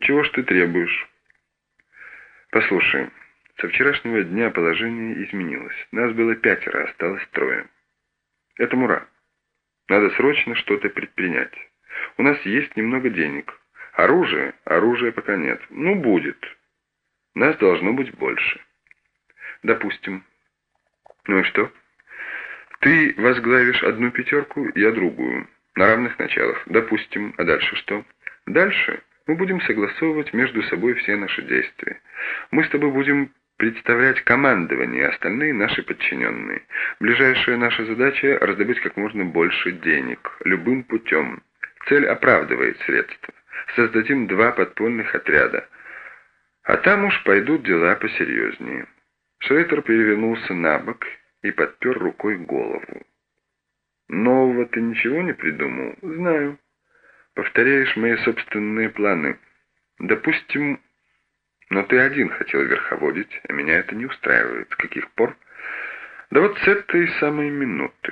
Чего ж ты требуешь? Послушай, со вчерашнего дня положение изменилось. Нас было 5, осталось 3. Это мура. Надо срочно что-то предпринять. У нас есть немного денег. Оружия пока нет. Ну, будет. Нас должно быть больше. Допустим. Ну и что? Ты возглавишь одну 5, я другую. На равных началах. Допустим. А дальше что? Дальше мы будем согласовывать между собой все наши действия. Мы с тобой будем представлять командование, остальные наши подчиненные. Ближайшая наша задача — раздобыть как можно больше денег. Любым путем. Цель оправдывает средства. Создадим 2 подпольных отряда. А там уж пойдут дела посерьезнее. Шрейтер перевернулся на бок и подпер рукой голову. Нового ты ничего не придумал? Знаю. Повторяешь мои собственные планы. Допустим, но ты один хотел верховодить, а меня это не устраивает. С каких пор? Да вот с этой самой минуты.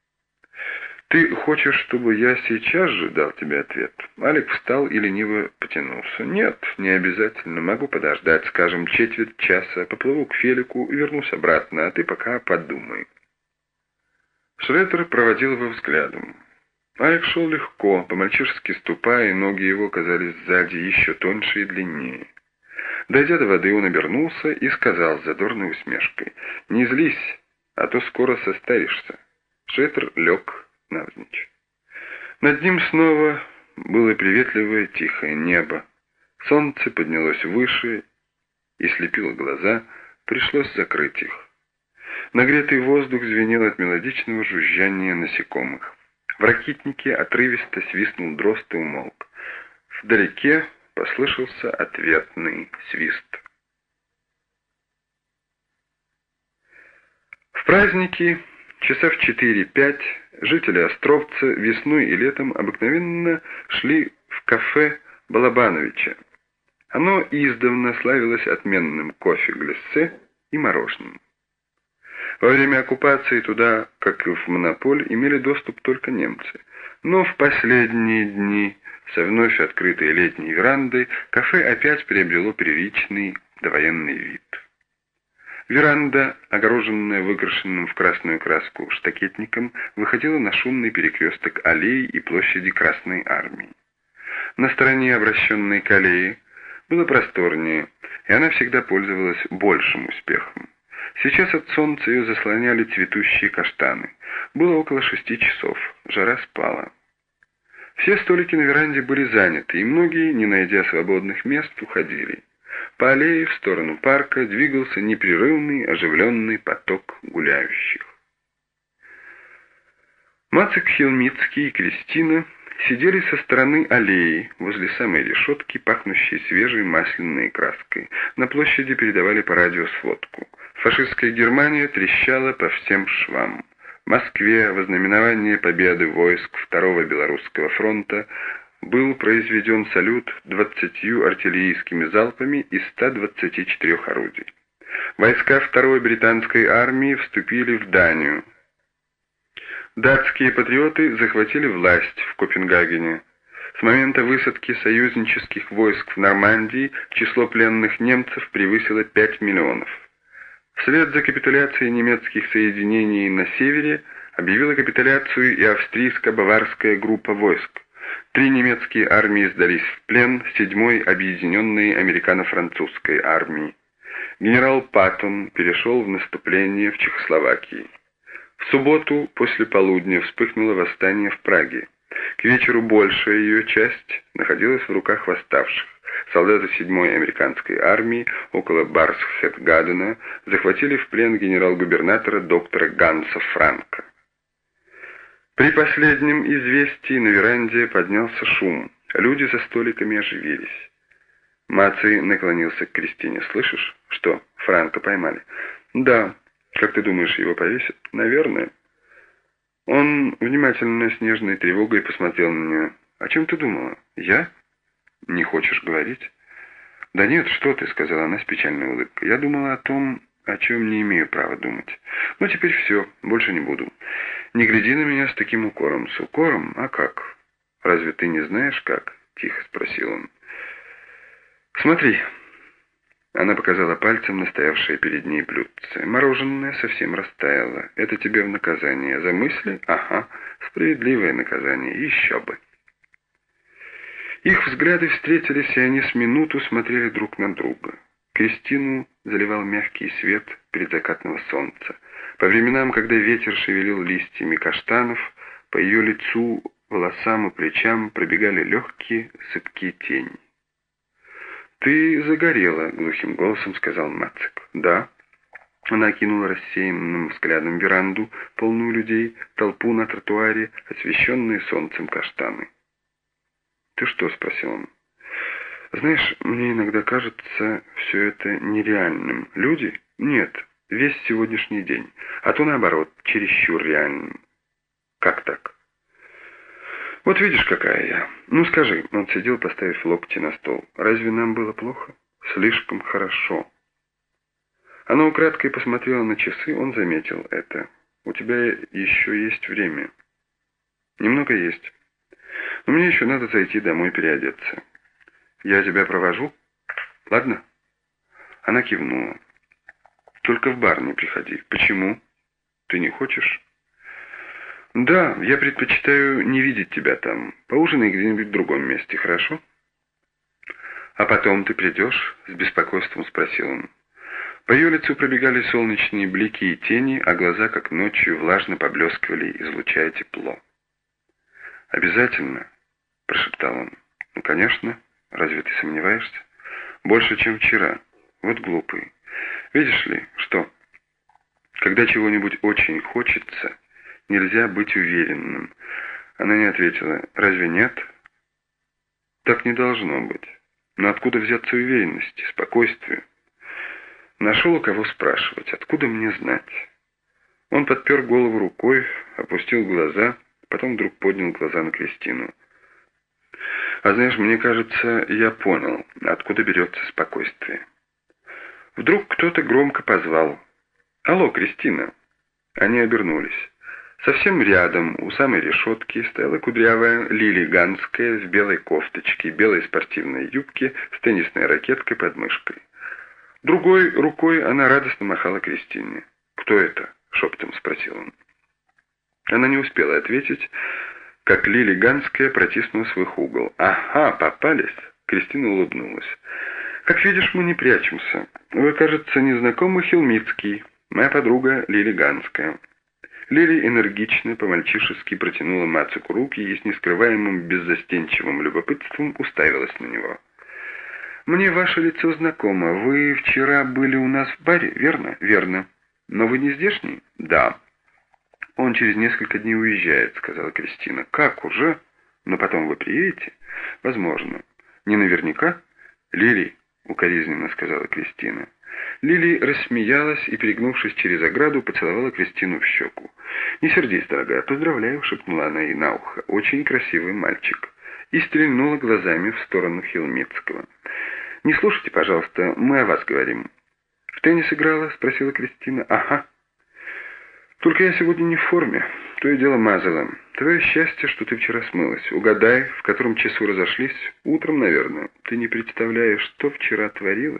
Ты хочешь, чтобы я сейчас же дал тебе ответ? Алик встал и лениво потянулся. Нет, не обязательно. Могу подождать, скажем, 1/4 часа. Поплыву к Фелику и вернусь обратно, а ты пока подумай. Шредер проводил его взглядом. Алик шел легко, по-мальчишески ступая, и ноги его казались сзади еще тоньше и длиннее. Дойдя до воды, он обернулся и сказал с задорной усмешкой: «Не злись, а то скоро состаришься». Шредер лег навзничь. Над ним снова было приветливое тихое небо. Солнце поднялось выше и слепило глаза, пришлось закрыть их. Нагретый воздух звенел от мелодичного жужжания насекомых. В ракитнике отрывисто свистнул дрозд и умолк. Вдалеке послышался ответный свист. В праздники часа в 4-5 жители Островца весной и летом обыкновенно шли в кафе Балабановича. Оно издавна славилось отменным кофе-глиссе и мороженым. Во время оккупации туда, как и в Монополь, имели доступ только немцы. Но в последние дни, со вновь открытой летней верандой, кафе опять приобрело приличный довоенный вид. Веранда, огороженная выкрашенным в красную краску штакетником, выходила на шумный перекресток аллеи и площади Красной Армии. На стороне, обращенной к аллее, было просторнее, и она всегда пользовалась большим успехом. Сейчас от солнца ее заслоняли цветущие каштаны. Было около 6 часов, жара спала. Все столики на веранде были заняты, и многие, не найдя свободных мест, уходили. По аллее в сторону парка двигался непрерывный оживленный поток гуляющих. Мацик Хилмицкий и Кристина сидели со стороны аллеи, возле самой решетки, пахнущей свежей масляной краской. На площади передавали по радио сводку. Фашистская Германия трещала по всем швам. В Москве во знаменование победы войск Второго Белорусского фронта был произведен салют 20 артиллерийскими залпами из 124 орудий. Войска Второй британской армии вступили в Данию. Датские патриоты захватили власть в Копенгагене. С момента высадки союзнических войск в Нормандии число пленных немцев превысило 5 миллионов. Вслед за капитуляцией немецких соединений на севере объявила капитуляцию и австрийско-баварская группа войск. 3 немецкие армии сдались в плен 7-й объединенной американо-французской армии. Генерал Паттон перешел в наступление в Чехословакии. В субботу после полудня вспыхнуло восстание в Праге. К вечеру большая ее часть находилась в руках восставших. Солдаты 7-й американской армии около Барсхетгадена захватили в плен генерал-губернатора доктора Ганса Франка. При последнем известии на веранде поднялся шум. Люди за столиками оживились. Маций наклонился к Кристине. «Слышишь? Что, Франка поймали?» «Да. Как ты думаешь, его повесят?» «Наверное». Он внимательно с нежной тревогой посмотрел на нее. «О чем ты думала? Я? Не хочешь говорить?» «Да нет, что ты», — сказала она с печальной улыбкой. «Я думала о том, о чем не имею права думать. Но теперь все, больше не буду. Не гляди на меня с таким укором». «С укором? А как? Разве ты не знаешь, как?» — тихо спросил он. Смотри. Она показала пальцем на стоявшее перед ней блюдце. Мороженое совсем растаяло. Это тебе в наказание. За мысли? Ага, справедливое наказание. Еще бы. Их взгляды встретились, и они с минуту смотрели друг на друга. Кристину заливал мягкий свет предзакатного солнца. По временам, когда ветер шевелил листьями каштанов, по ее лицу, волосам и плечам пробегали легкие сыпкие тени. «Ты загорела», — глухим голосом сказал Мацик. «Да». Она окинула рассеянным взглядом веранду, полную людей, толпу на тротуаре, освещенные солнцем каштаны. «Ты что?» — спросил он. «Знаешь, мне иногда кажется все это нереальным. Люди? Нет, весь сегодняшний день. А то наоборот, чересчур реальным». «Как так?» «Вот видишь, какая я. Ну скажи», — он сидел, поставив локти на стол. «Разве нам было плохо? Слишком хорошо». Она украдкой посмотрела на часы, он заметил это. «У тебя еще есть время». «Немного есть. Но мне еще надо зайти домой переодеться». «Я тебя провожу? Ладно?» Она кивнула. «Только в бар не приходи». «Почему? Ты не хочешь?» «Да, я предпочитаю не видеть тебя там. Поужинай где-нибудь в другом месте, хорошо?» «А потом ты придешь?» — с беспокойством спросил он. По ее лицу пробегали солнечные блики и тени, а глаза, как ночью, влажно поблескивали, излучая тепло. «Обязательно?» — прошептал он. «Ну, конечно. Разве ты сомневаешься? Больше, чем вчера. Вот глупый. Видишь ли, что? Когда чего-нибудь очень хочется, нельзя быть уверенным». Она не ответила. «Разве нет?» «Так не должно быть. Но откуда взяться уверенности, спокойствию?» Нашел у кого спрашивать. Откуда мне знать? Он подпер голову рукой, опустил глаза, потом вдруг поднял глаза на Кристину. «А знаешь, мне кажется, я понял, откуда берется спокойствие». Вдруг кто-то громко позвал. «Алло, Кристина!» Они обернулись. Совсем рядом, у самой решетки, стояла кудрявая Лили Ганская в белой кофточке, белой спортивной юбке с теннисной ракеткой под мышкой. Другой рукой она радостно махала Кристине. «Кто это?» — шепотом спросил он. Она не успела ответить, как Лили Ганская протиснулась в их угол. «Ага, попались!» — Кристина улыбнулась. «Как видишь, мы не прячемся. Вы, кажется, незнакомы, Хилмицкий, моя подруга Лили Ганская». Лили энергично, по-мальчишески протянула Мацику руки и с нескрываемым беззастенчивым любопытством уставилась на него. «Мне ваше лицо знакомо. Вы вчера были у нас в баре, верно?» «Верно. Но вы не здешний?» «Да». «Он через несколько дней уезжает», — сказала Кристина. «Как, уже? Но потом вы приедете?» «Возможно». «Не наверняка?» «Лили», — укоризненно сказала Кристина. Лили рассмеялась и, перегнувшись через ограду, поцеловала Кристину в щеку. «Не сердись, дорогая, поздравляю», — шепнула она ей на ухо. «Очень красивый мальчик». И стрельнула глазами в сторону Хилмицкого. «Не слушайте, пожалуйста, мы о вас говорим». «В теннис играла?» — спросила Кристина. «Ага. Только я сегодня не в форме. То и дело мазала. Твое счастье, что ты вчера смылась. Угадай, в котором часу разошлись? Утром, наверное. Ты не представляешь, что вчера творилось».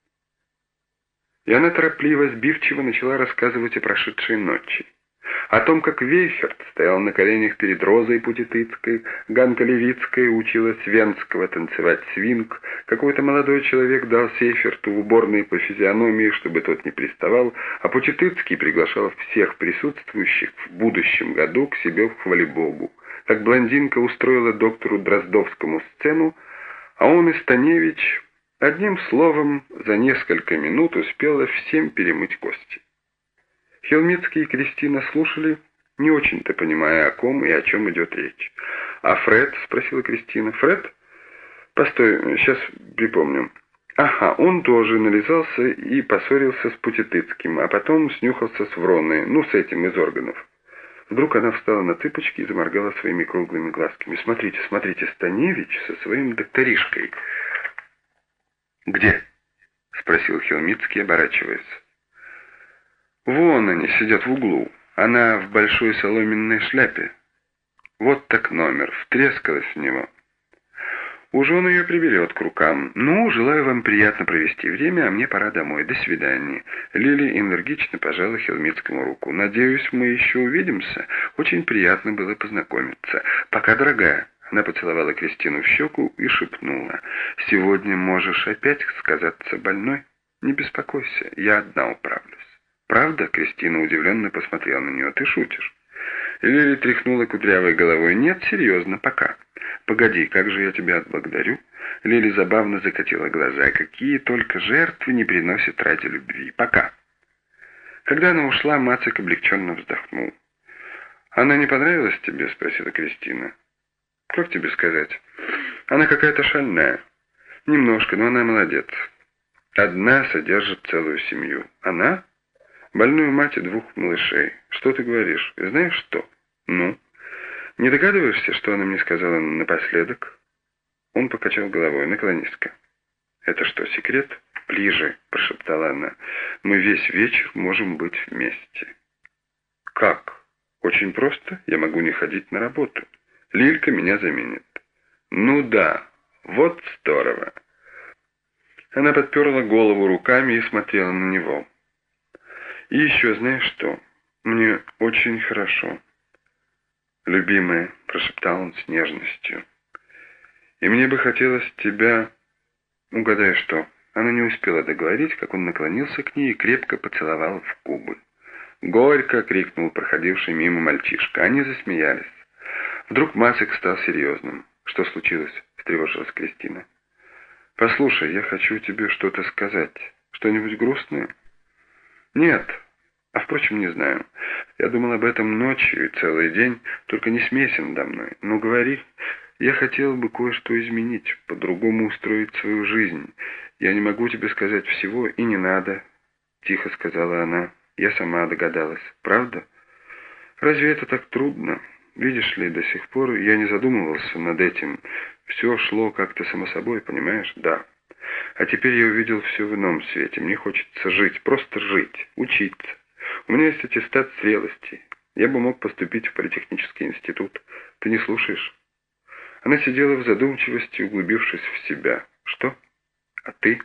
И она торопливо, сбивчиво начала рассказывать о прошедшей ночи. О том, как Вейхерт стоял на коленях перед Розой Путитыцкой, Ганка Левицкая учила Свенского танцевать свинг, какой-то молодой человек дал Сейферту в уборной по физиономии, чтобы тот не приставал, а Путитыцкий приглашал всех присутствующих в будущем году к себе в хвалебогу. Как блондинка устроила доктору Дроздовскому сцену, а он и Станевич, одним словом, за несколько минут успела всем перемыть кости. Хилмицкий и Кристина слушали, не очень-то понимая, о ком и о чем идет речь. «А Фред?» — спросила Кристина. «Фред? Постой, сейчас припомню. Ага, он тоже нализался и поссорился с Путитыцким, а потом снюхался с Вроной, ну, с этим из органов». Вдруг она встала на цыпочки и заморгала своими круглыми глазками. «Смотрите, смотрите, Станевич со своим докторишкой». «Где?» — спросил Хилмицкий, оборачиваясь. «Вон они сидят в углу. Она в большой соломенной шляпе. Вот так номер. Втрескалась в него». Уж он ее приберет к рукам. Ну, желаю вам приятно провести время, а мне пора домой. До свидания. Лили энергично пожала Хелмицкому руку. Надеюсь, мы еще увидимся. Очень приятно было познакомиться. Пока, дорогая. Она поцеловала Кристину в щеку и шепнула. Сегодня можешь опять сказаться больной? Не беспокойся, я одна управлюсь. Правда? Кристина удивленно посмотрела на нее. Ты шутишь? Лили тряхнула кудрявой головой. Нет, серьезно, пока. Погоди, как же я тебя отблагодарю? Лили забавно закатила глаза. Какие только жертвы не приносят ради любви. Пока. Когда она ушла, Мацик облегченно вздохнул. «Она не понравилась тебе?» — спросила Кристина. «Как тебе сказать? Она какая-то шальная. Немножко, но она молодец. Одна содержит целую семью. Она? Больную мать и 2 малышей. Что ты говоришь? И знаешь что? Ну? Не догадываешься, что она мне сказала напоследок?» Он покачал головой. «Наклонись-ка». «Это что, секрет?» «Ближе», — прошептала она. «Мы весь вечер можем быть вместе». «Как?» «Очень просто. Я могу не ходить на работу. Лилька меня заменит». «Ну да, вот здорово». Она подперла голову руками и смотрела на него. «И еще знаешь что? Мне очень хорошо». «Любимая», — прошептал он с нежностью. «И мне бы хотелось тебя...» «Угадай что?» Она не успела договорить, как он наклонился к ней и крепко поцеловал в губы. «Горько!» — крикнул проходивший мимо мальчишка. Они засмеялись. Вдруг Мацик стал серьезным. «Что случилось?» — встревожилась Кристина. «Послушай, я хочу тебе что-то сказать. Что-нибудь грустное?» «Нет. А впрочем, не знаю. Я думал об этом ночью и целый день, только не смейся надо мной. Ну, говори. Я хотел бы кое-что изменить, по-другому устроить свою жизнь. Я не могу тебе сказать всего, и не надо», — тихо сказала она. «Я сама догадалась. Правда? Разве это так трудно? Видишь ли, до сих пор я не задумывался над этим. Все шло как-то само собой, понимаешь? Да. А теперь я увидел все в ином свете. Мне хочется жить, просто жить, учиться. У меня есть аттестат зрелости. Я бы мог поступить в политехнический институт. Ты не слушаешь?» Она сидела в задумчивости, углубившись в себя. «Что? А ты?»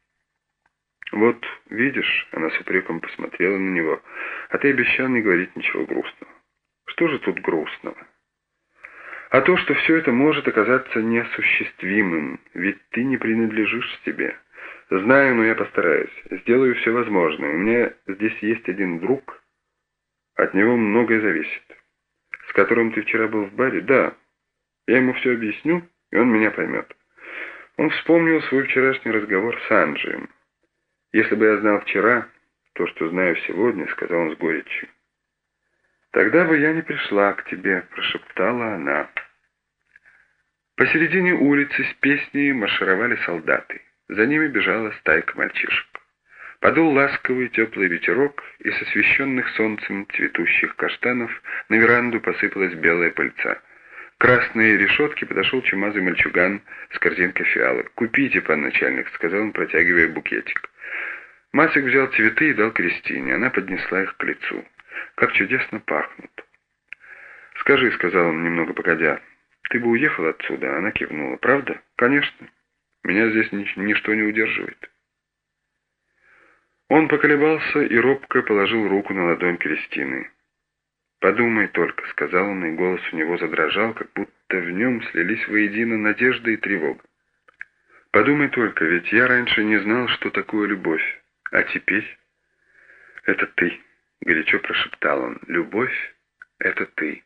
«Вот, видишь», — она с упреком посмотрела на него, «а ты обещал не говорить ничего грустного». «Что же тут грустного?» «А то, что все это может оказаться неосуществимым, ведь ты не принадлежишь себе. Знаю, но я постараюсь, сделаю все возможное. У меня здесь есть один друг, от него многое зависит. С которым ты вчера был в баре? Да, я ему все объясню, и он меня поймет». Он вспомнил свой вчерашний разговор с Анджием. «Если бы я знал вчера то, что знаю сегодня», — сказал он с горечью, «тогда бы я не пришла к тебе», — прошептала она. Посередине улицы с песней маршировали солдаты. За ними бежала стайка мальчишек. Подул ласковый теплый ветерок, и с освещенных солнцем цветущих каштанов на веранду посыпалась белая пыльца. К красной решетке подошел чумазый мальчуган с корзинкой фиалок. «Купите, пан начальник», — сказал он, протягивая букетик. Мацик взял цветы и дал Кристине. Она поднесла их к лицу. «Как чудесно пахнут». «Скажи», — сказал он немного погодя, — «ты бы уехал отсюда?» Она кивнула. «Правда?» «Конечно. Меня здесь ничто не удерживает». Он поколебался и робко положил руку на ладонь Кристины. «Подумай только», — сказал он, и голос у него задрожал, как будто в нем слились воедино надежда и тревога. «Подумай только, ведь я раньше не знал, что такое любовь. А теперь это ты», — горячо прошептал он. «Любовь — это ты».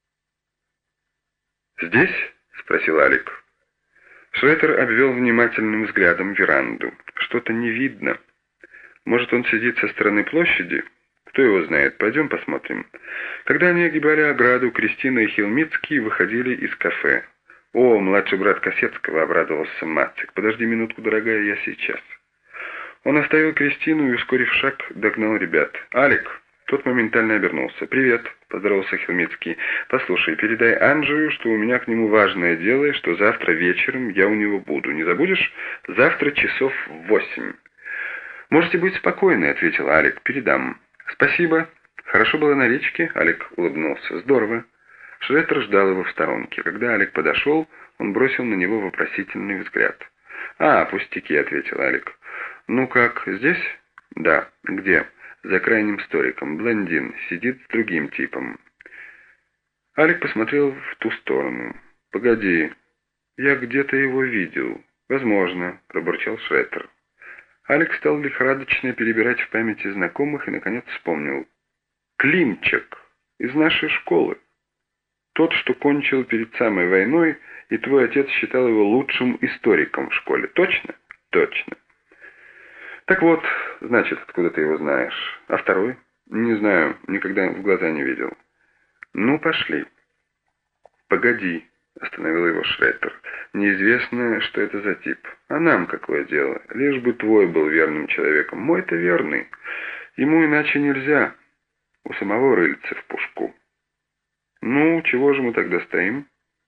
«Здесь?» — спросил Алик. Шредер обвел внимательным взглядом веранду. «Что-то не видно. Может, он сидит со стороны площади? Кто его знает? Пойдем посмотрим». Когда они огибали ограду, Кристина и Хелмицкий выходили из кафе. «О, младший брат Косецкого», — обрадовался Мацик. «Подожди минутку, дорогая, я сейчас». Он оставил Кристину и, ускорив шаг, догнал ребят. «Алик!» Тот моментально обернулся. «Привет», — поздоровался Хелмицкий. «Послушай, передай Анджию, что у меня к нему важное дело, и что завтра вечером я у него буду. Не забудешь? Завтра часов в 8». «Можете быть спокойны», — ответил Алик. «Передам». «Спасибо. Хорошо было на речке?» — Алик улыбнулся. «Здорово». Шредер ждал его в сторонке. Когда Алик подошел, Он бросил на него вопросительный взгляд. «А, пустяки», — ответил Алик. «Ну как, здесь?» «Да». «Где?» «За крайним столиком. Блондин. Сидит с другим типом». Алик посмотрел в ту сторону. «Погоди, я где-то его видел». «Возможно», — пробурчал Шреттер. Алик стал лихорадочно перебирать в памяти знакомых и, наконец, вспомнил. «Климчик из нашей школы. Тот, что кончил перед самой войной, и твой отец считал его лучшим историком в школе. Точно?» «Точно». «Так вот, значит, откуда ты его знаешь? А второй?» «Не знаю, никогда в глаза не видел». «Ну, пошли». «Погоди», — остановил его Шреттер. «Неизвестно, что это за тип. А нам какое дело? Лишь бы твой был верным человеком. Мой-то верный. Ему иначе нельзя. У самого рыльца в пушку». «Ну, чего же мы тогда стоим?»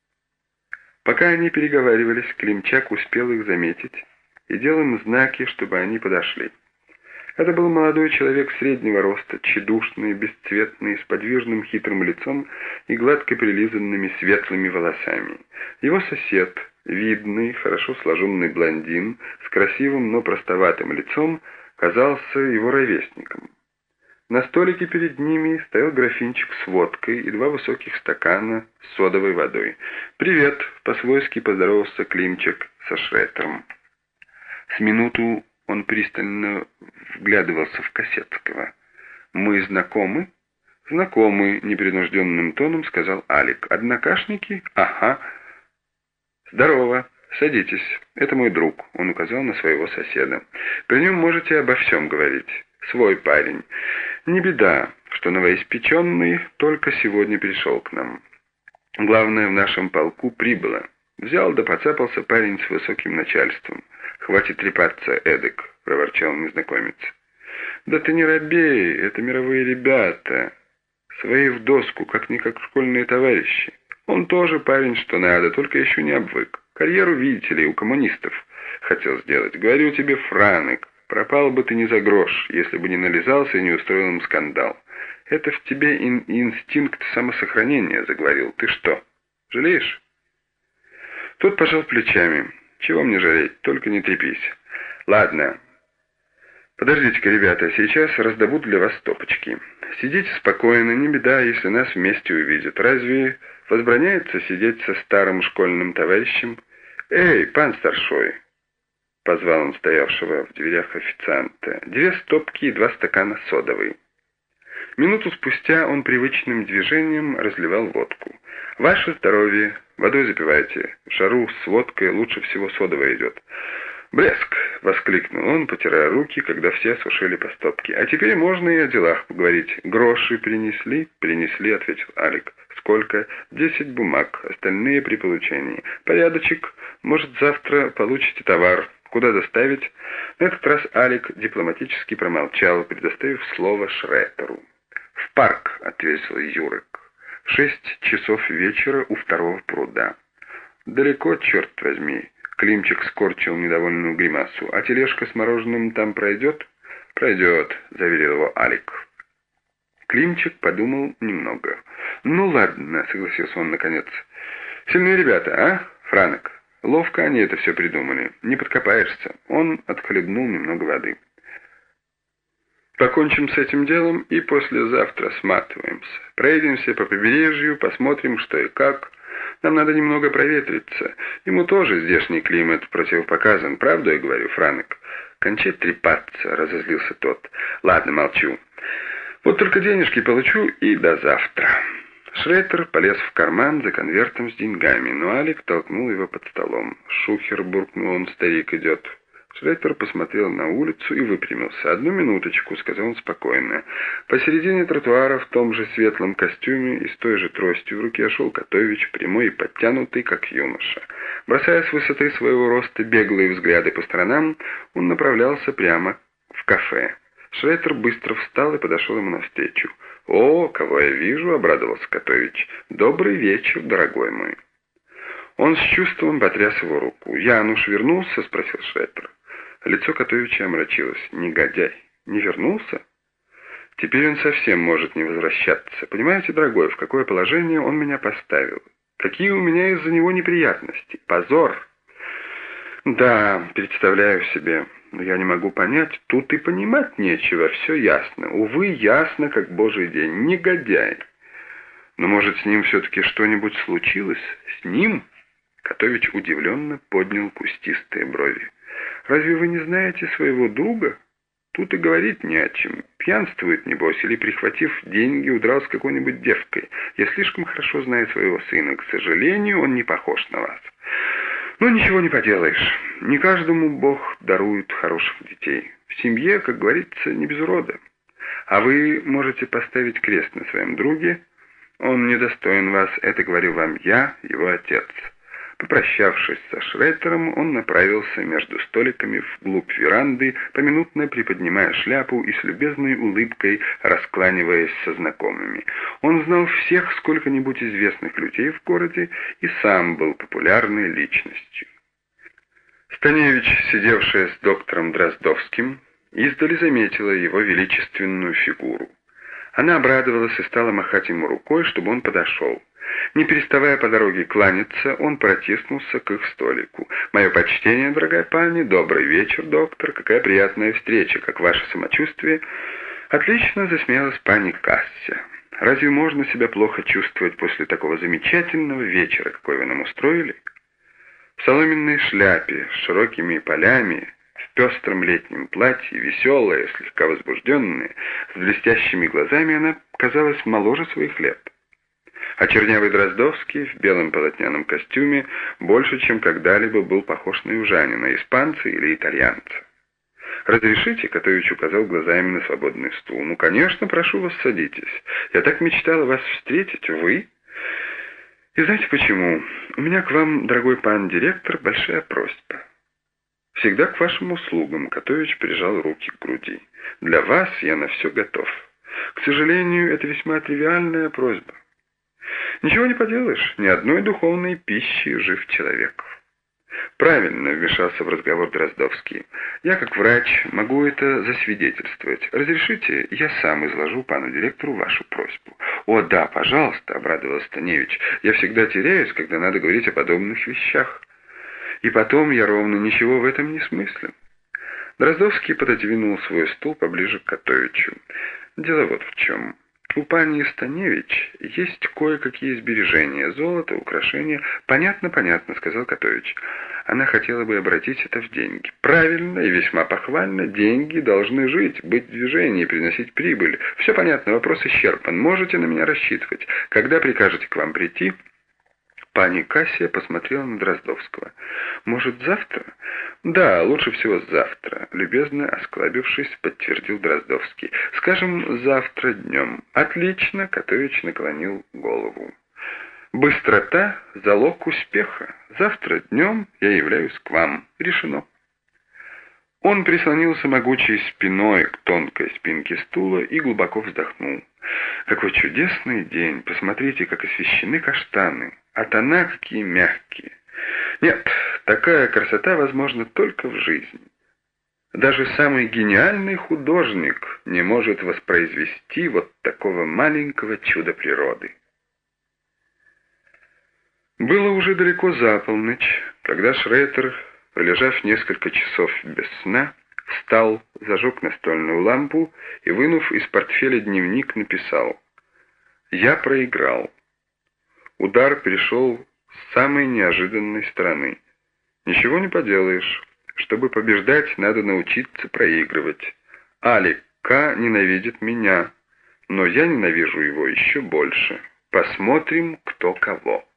Пока они переговаривались, Климчак успел их заметить и делал им знаки, чтобы они подошли. Это был молодой человек среднего роста, тщедушный, бесцветный, с подвижным хитрым лицом и гладко прилизанными светлыми волосами. Его сосед, видный, хорошо сложенный блондин, с красивым, но простоватым лицом, казался его ровесником. На столике перед ними стоял графинчик с водкой и 2 высоких стакана с содовой водой. «Привет!» — по-свойски поздоровался Климчик со Шреттером. С минуту он пристально вглядывался в Косецкого. «Мы знакомы?» «Знакомы», — непринужденным тоном сказал Алик. «Однокашники?» «Ага». «Здорово. Садитесь. Это мой друг», — он указал на своего соседа. «При нем можете обо всем говорить. Свой парень. Не беда, что новоиспеченный только сегодня перешел к нам. Главное, в нашем полку прибыло. Взял да поцапался парень с высоким начальством. Хватит трепаться, эдак», — проворчал незнакомец. «Да ты не робей, это мировые ребята. Свои в доску, как-никак школьные товарищи. Он тоже парень, что надо, только еще не обвык. Карьеру, видите ли, у коммунистов хотел сделать. Говорю тебе, Франек, пропал бы ты не за грош, если бы не нализался и не устроил им скандал. Это в тебе инстинкт самосохранения заговорил. Ты что, жалеешь?» Тот пожал плечами. «Чего мне жалеть, только не трепись. Ладно. Подождите-ка, ребята, сейчас раздобуду для вас стопочки. Сидите спокойно, не беда, если нас вместе увидят. Разве возбраняется сидеть со старым школьным товарищем? Эй, пан старшой!» Позвал он стоявшего в дверях официанта. 2 стопки и 2 стакана содовой. Минуту спустя он привычным движением разливал водку. «Ваше здоровье! Водой запивайте. В жару с водкой лучше всего содовая идет». «Блеск!» — воскликнул он, потирая руки, когда все осушили по стопке. «А теперь можно и о делах поговорить. Гроши принесли?» «Принесли», — ответил Алик. «Сколько?» 10 бумаг, остальные при получении. Порядочек. Может, завтра получите товар. Куда доставить?» На этот раз Алик дипломатически промолчал, предоставив слово Шреттеру. «В парк», — ответил Юрик. «В 6 часов вечера у 2-го пруда». «Далеко, черт возьми». Климчик скорчил недовольную гримасу. «А тележка с мороженым там пройдет?» «Пройдет», — заверил его Алик. Климчик подумал немного. «Ну ладно», — согласился он наконец. «Сильные ребята, а, Франек? Ловко они это все придумали. Не подкопаешься». Он отхлебнул немного воды. «Покончим с этим делом и послезавтра сматываемся. Проедемся по побережью, посмотрим, что и как. Нам надо немного проветриться. Ему тоже здешний климат противопоказан. Правду я говорю, Франек?» «Кончай трепаться», — разозлился тот. «Ладно, молчу. Вот только денежки получу и до завтра». Шреттер полез в карман за конвертом с деньгами, но Алик толкнул его под столом. «Шухер», — буркнул он, — «старик идет». Шреттер посмотрел на улицу и выпрямился. «Одну минуточку», — сказал он спокойно. Посередине тротуара в том же светлом костюме и с той же тростью в руке шел Котович, прямой и подтянутый, как юноша. Бросая с высоты своего роста беглые взгляды по сторонам, он направлялся прямо в кафе. Шреттер быстро встал и подошел ему навстречу. «О, кого я вижу!» — обрадовался Котович. «Добрый вечер, дорогой мой!» Он с чувством потряс его руку. «Януш вернулся?» — спросил Шреттер. Лицо Котовича омрачилось. «Негодяй! Не вернулся? Теперь он совсем может не возвращаться. Понимаете, дорогой, в какое положение он меня поставил? Какие у меня из-за него неприятности? Позор! Да, представляю себе, но я не могу понять, тут и понимать нечего, все ясно. Увы, ясно, как божий день, негодяй. Но, может, с ним все-таки что-нибудь случилось? С ним? Котович удивленно поднял кустистые брови. Разве вы не знаете своего друга? Тут и говорить не о чем. Пьянствует, небось, или, прихватив деньги, удрал с какой-нибудь девкой. Я слишком хорошо знаю своего сына. К сожалению, он не похож на вас. Ну, ничего не поделаешь. Не каждому Бог дарует хороших детей. В семье, как говорится, не без урода. А вы можете поставить крест на своем друге. Он недостоин вас, это говорю вам я, его отец. Попрощавшись со Шрейтером, он направился между столиками вглубь веранды, поминутно приподнимая шляпу и с любезной улыбкой раскланиваясь со знакомыми. Он знал всех сколько-нибудь известных людей в городе и сам был популярной личностью. Станевич, сидевшая с доктором Дроздовским, издали заметила его величественную фигуру. Она обрадовалась и стала махать ему рукой, чтобы он подошел. Не переставая по дороге кланяться, он протиснулся к их столику. «Мое почтение, дорогая пани, добрый вечер, доктор, какая приятная встреча, как ваше самочувствие?» «Отлично», — засмеялась пани Касся. «Разве можно себя плохо чувствовать после такого замечательного вечера, какой вы нам устроили?» В соломенной шляпе, с широкими полями, в пестром летнем платье, веселая, слегка возбужденная, с блестящими глазами, она казалась моложе своих лет. А чернявый Дроздовский в белом полотняном костюме больше, чем когда-либо был похож на южанина, испанца или итальянца. «Разрешите?» — Котович указал глазами на свободный стул. «Ну, конечно, прошу вас, садитесь. Я так мечтала вас встретить, вы...» «И знаете почему? У меня к вам, дорогой пан директор, большая просьба». «Всегда к вашим услугам», — Котович прижал руки к груди. «Для вас я на все готов. К сожалению, это весьма тривиальная просьба. Ничего не поделаешь, ни одной духовной пищи жив человек». «Правильно», — вмешался в разговор Дроздовский. «Я, как врач, могу это засвидетельствовать. Разрешите, я сам изложу пану директору вашу просьбу». «О, да, пожалуйста», — обрадовался Станевич. «Я всегда теряюсь, когда надо говорить о подобных вещах. И потом я ровно ничего в этом не смыслю». Дроздовский пододвинул свой стул поближе к Котовичу. «Дело вот в чем. У пани Станевич есть кое-какие сбережения, золото, украшения». «Понятно, понятно», — сказал Котович. «Она хотела бы обратить это в деньги». «Правильно и весьма похвально. Деньги должны жить, быть в движении, приносить прибыль. Все понятно, вопрос исчерпан. Можете на меня рассчитывать. Когда прикажете к вам прийти?» Пани Кассия посмотрела на Дроздовского. «Может, завтра?» «Да, лучше всего завтра», — любезно осклабившись, подтвердил Дроздовский. «Скажем, завтра днем». «Отлично», — Котович наклонил голову. «Быстрота — залог успеха. Завтра днем я являюсь к вам. Решено». Он прислонился могучей спиной к тонкой спинке стула и глубоко вздохнул. «Какой чудесный день! Посмотрите, как освещены каштаны, а тона какие мягкие! Нет, такая красота возможна только в жизни. Даже самый гениальный художник не может воспроизвести вот такого маленького чуда природы». Было уже далеко за полночь, когда Шрейтер, пролежав несколько часов без сна, встал, зажег настольную лампу и, вынув из портфеля дневник, написал: «Я проиграл. Удар пришел с самой неожиданной стороны. Ничего не поделаешь. Чтобы побеждать, надо научиться проигрывать. Алик К. ненавидит меня, но я ненавижу его еще больше. Посмотрим, кто кого».